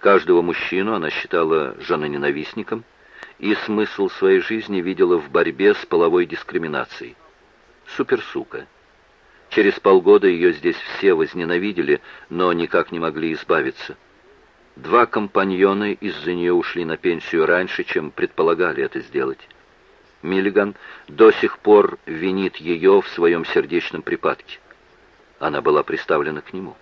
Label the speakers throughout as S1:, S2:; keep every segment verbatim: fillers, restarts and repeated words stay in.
S1: Каждого мужчину она считала женоненавистником и смысл своей жизни видела в борьбе с половой дискриминацией. Суперсука. Через полгода ее здесь все возненавидели, но никак не могли избавиться. Два компаньона из-за нее ушли на пенсию раньше, чем предполагали это сделать. Миллиган до сих пор винит ее в своем сердечном припадке. Она была приставлена к нему.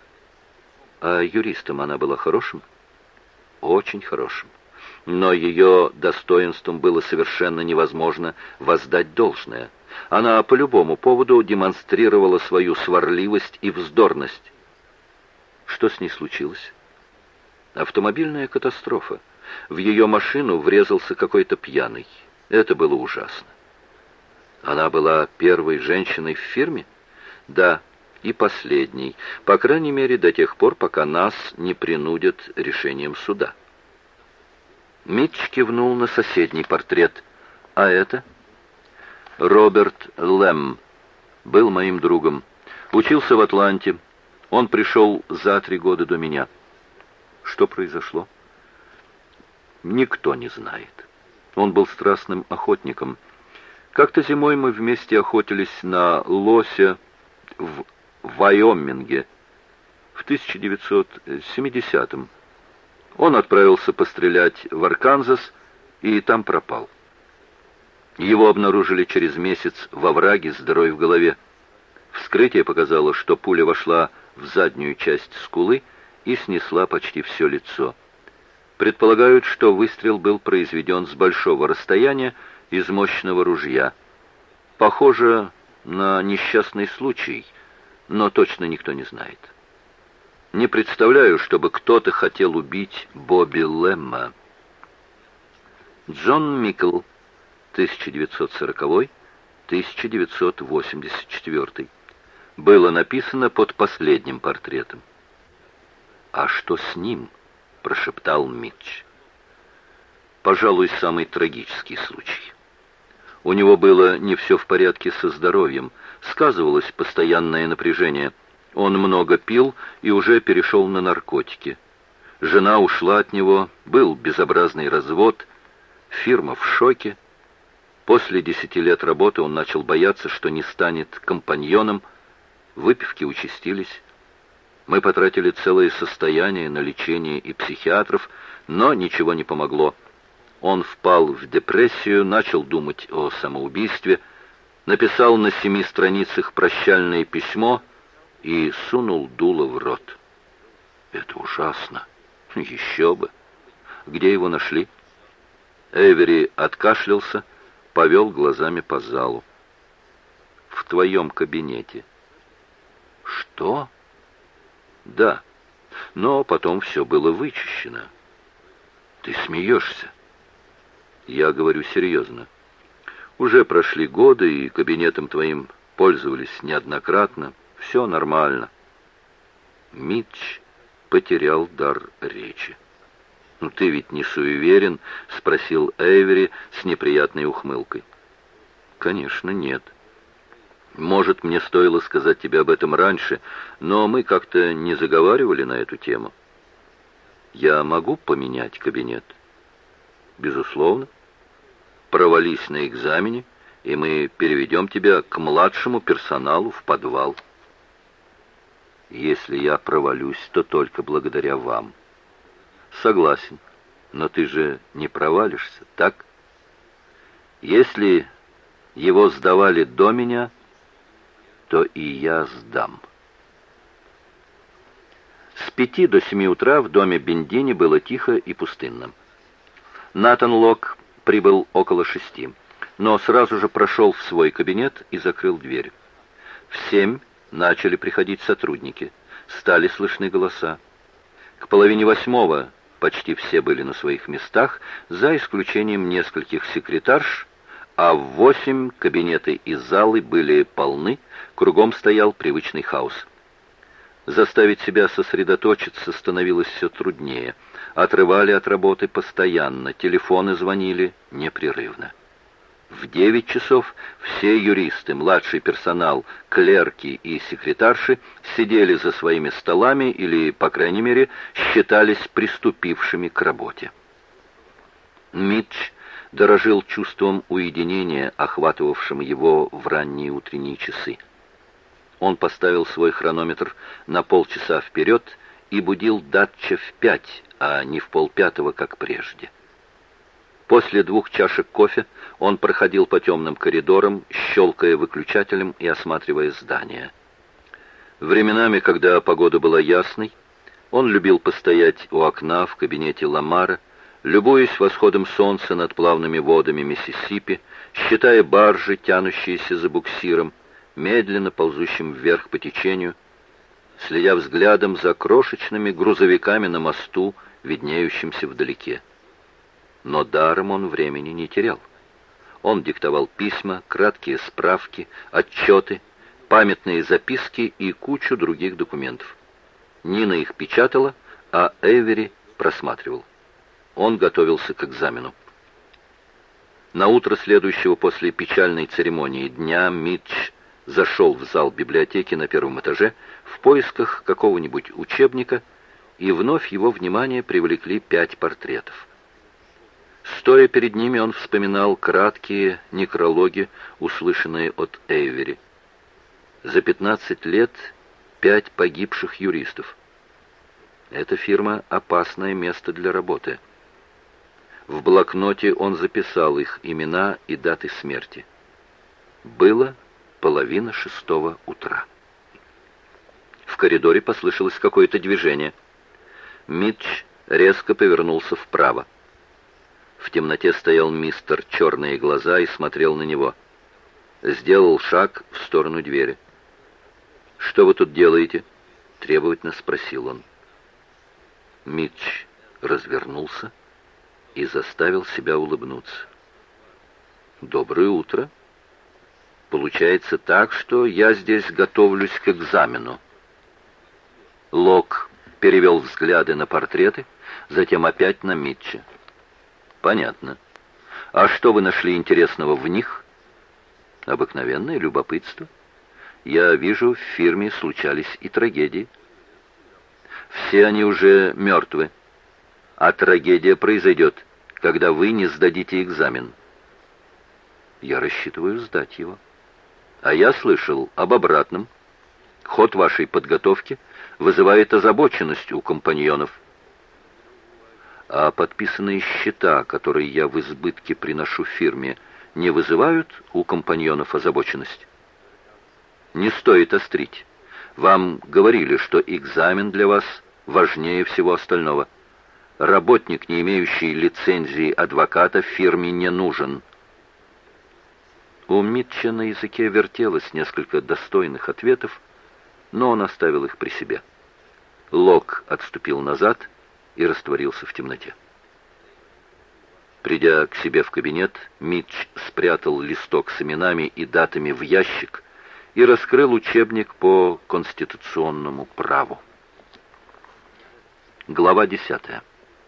S1: А юристом она была хорошим? Очень хорошим. Но ее достоинством было совершенно невозможно воздать должное. Она по любому поводу демонстрировала свою сварливость и вздорность. Что с ней случилось? Автомобильная катастрофа. В ее машину врезался какой-то пьяный. Это было ужасно. Она была первой женщиной в фирме? Да, и последней. По крайней мере, до тех пор, пока нас не принудят решением суда. Митч кивнул на соседний портрет. А это? Роберт Лэм. Был моим другом. Учился в Атланте. Он пришел за три года до меня. Что произошло? Никто не знает. Он был страстным охотником. Как-то зимой мы вместе охотились на лося в Вайоминге в тысяча девятьсот семидесятом. Он отправился пострелять в Арканзас и там пропал. Его обнаружили через месяц во враге с дырой в голове. Вскрытие показало, что пуля вошла в заднюю часть скулы и снесла почти все лицо. Предполагают, что выстрел был произведен с большого расстояния из мощного ружья. Похоже на несчастный случай, но точно никто не знает. Не представляю, чтобы кто-то хотел убить Бобби Лэмма. Джон Микл, тысяча девятьсот сороковой — тысяча девятьсот восемьдесят четвёртый. Было написано под последним портретом. «А что с ним?» — прошептал Митч. «Пожалуй, самый трагический случай. У него было не все в порядке со здоровьем, сказывалось постоянное напряжение. Он много пил и уже перешел на наркотики. Жена ушла от него, был безобразный развод, фирма в шоке. После десяти лет работы он начал бояться, что не станет компаньоном, выпивки участились. Мы потратили целое состояние на лечение и психиатров, но ничего не помогло. Он впал в депрессию, начал думать о самоубийстве, написал на семи страницах прощальное письмо и сунул дуло в рот. Это ужасно. Еще бы. Где его нашли? Эйвери откашлялся, повел глазами по залу. В твоем кабинете. Что? Да. Но потом все было вычищено. Ты смеешься? Я говорю серьезно. Уже прошли годы, и кабинетом твоим пользовались неоднократно. Все нормально. Митч потерял дар речи. «Ну ты ведь не суеверен?» — спросил Эйвери с неприятной ухмылкой. «Конечно, нет. Может, мне стоило сказать тебе об этом раньше, но мы как-то не заговаривали на эту тему. Я могу поменять кабинет?» «Безусловно. Провались на экзамене, и мы переведем тебя к младшему персоналу в подвал». «Если я провалюсь, то только благодаря вам». «Согласен, но ты же не провалишься, так? Если его сдавали до меня, то и я сдам». С пяти до семи утра в доме Бендини было тихо и пустынно. Натан Лок прибыл около шести, но сразу же прошел в свой кабинет и закрыл дверь. В семь начали приходить сотрудники, стали слышны голоса. К половине восьмого почти все были на своих местах, за исключением нескольких секретарш, а в восемь кабинеты и залы были полны, кругом стоял привычный хаос. Заставить себя сосредоточиться становилось все труднее. Отрывали от работы постоянно, телефоны звонили непрерывно. В девять часов все юристы, младший персонал, клерки и секретарши сидели за своими столами или, по крайней мере, считались приступившими к работе. Митч дорожил чувством уединения, охватывавшим его в ранние утренние часы. Он поставил свой хронометр на полчаса вперед и будил Датча в пять, а не в полпятого, как прежде. После двух чашек кофе он проходил по темным коридорам, щелкая выключателем и осматривая здания. Временами, когда погода была ясной, он любил постоять у окна в кабинете Ламара, любуясь восходом солнца над плавными водами Миссисипи, считая баржи, тянущиеся за буксиром, медленно ползущим вверх по течению, следя взглядом за крошечными грузовиками на мосту, виднеющимся вдалеке. Но даром он времени не терял. Он диктовал письма, краткие справки, отчеты, памятные записки и кучу других документов. Нина их печатала, а Эвери просматривал. Он готовился к экзамену. На утро следующего после печальной церемонии дня Митч зашел в зал библиотеки на первом этаже в поисках какого-нибудь учебника, и вновь его внимание привлекли пять портретов. Стоя перед ними, он вспоминал краткие некрологи, услышанные от Эйвери. За пятнадцать лет пять погибших юристов. Эта фирма — опасное место для работы. В блокноте он записал их имена и даты смерти. Было половина шестого утра. В коридоре послышалось какое-то движение. Митч резко повернулся вправо. В темноте стоял мистер «Черные глаза» и смотрел на него. Сделал шаг в сторону двери. «Что вы тут делаете?» — требовательно спросил он. Митч развернулся и заставил себя улыбнуться. «Доброе утро. Получается так, что я здесь готовлюсь к экзамену». Лок перевел взгляды на портреты, затем опять на Митча. «Понятно. А что вы нашли интересного в них?» «Обыкновенное любопытство. Я вижу, в фирме случались и трагедии. Все они уже мертвы, а трагедия произойдет, когда вы не сдадите экзамен». «Я рассчитываю сдать его». «А я слышал об обратном. Ход вашей подготовки вызывает озабоченность у компаньонов». «А подписанные счета, которые я в избытке приношу фирме, не вызывают у компаньонов озабоченность?» «Не стоит острить. Вам говорили, что экзамен для вас важнее всего остального. Работник, не имеющий лицензии адвоката, фирме не нужен». У Митча на языке вертелось несколько достойных ответов, но он оставил их при себе. Лок отступил назад и растворился в темноте. Придя к себе в кабинет, Митч спрятал листок с именами и датами в ящик и раскрыл учебник по конституционному праву. Глава десятая.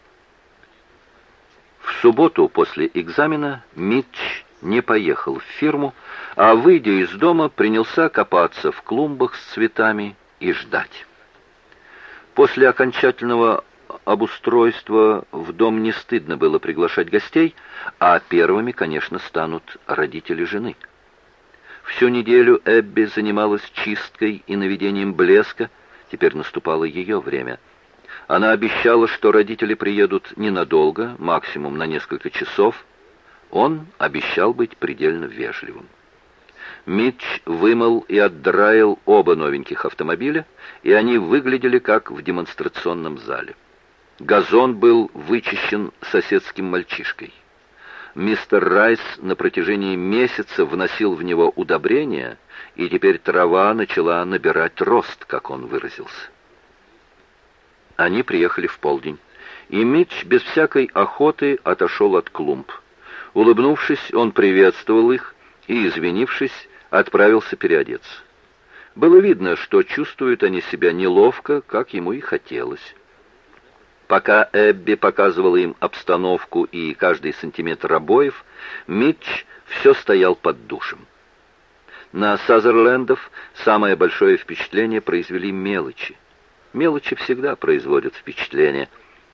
S1: В субботу после экзамена Митч не поехал в фирму, а, выйдя из дома, принялся копаться в клумбах с цветами и ждать. После окончательного обустройства в дом не стыдно было приглашать гостей, а первыми, конечно, станут родители жены. Всю неделю Эбби занималась чисткой и наведением блеска, теперь наступало ее время. Она обещала, что родители приедут ненадолго, максимум на несколько часов. Он обещал быть предельно вежливым. Митч вымыл и отдраил оба новеньких автомобиля, и они выглядели как в демонстрационном зале. Газон был вычищен соседским мальчишкой. Мистер Райс на протяжении месяца вносил в него удобрения, и теперь трава начала набирать рост, как он выразился. Они приехали в полдень, и Митч без всякой охоты отошел от клумб. Улыбнувшись, он приветствовал их и, извинившись, отправился переодеться. Было видно, что чувствуют они себя неловко, как ему и хотелось. Пока Эбби показывала им обстановку и каждый сантиметр обоев, Митч все стоял под душем. На Сазерлендов самое большое впечатление произвели мелочи. Мелочи всегда производят впечатление –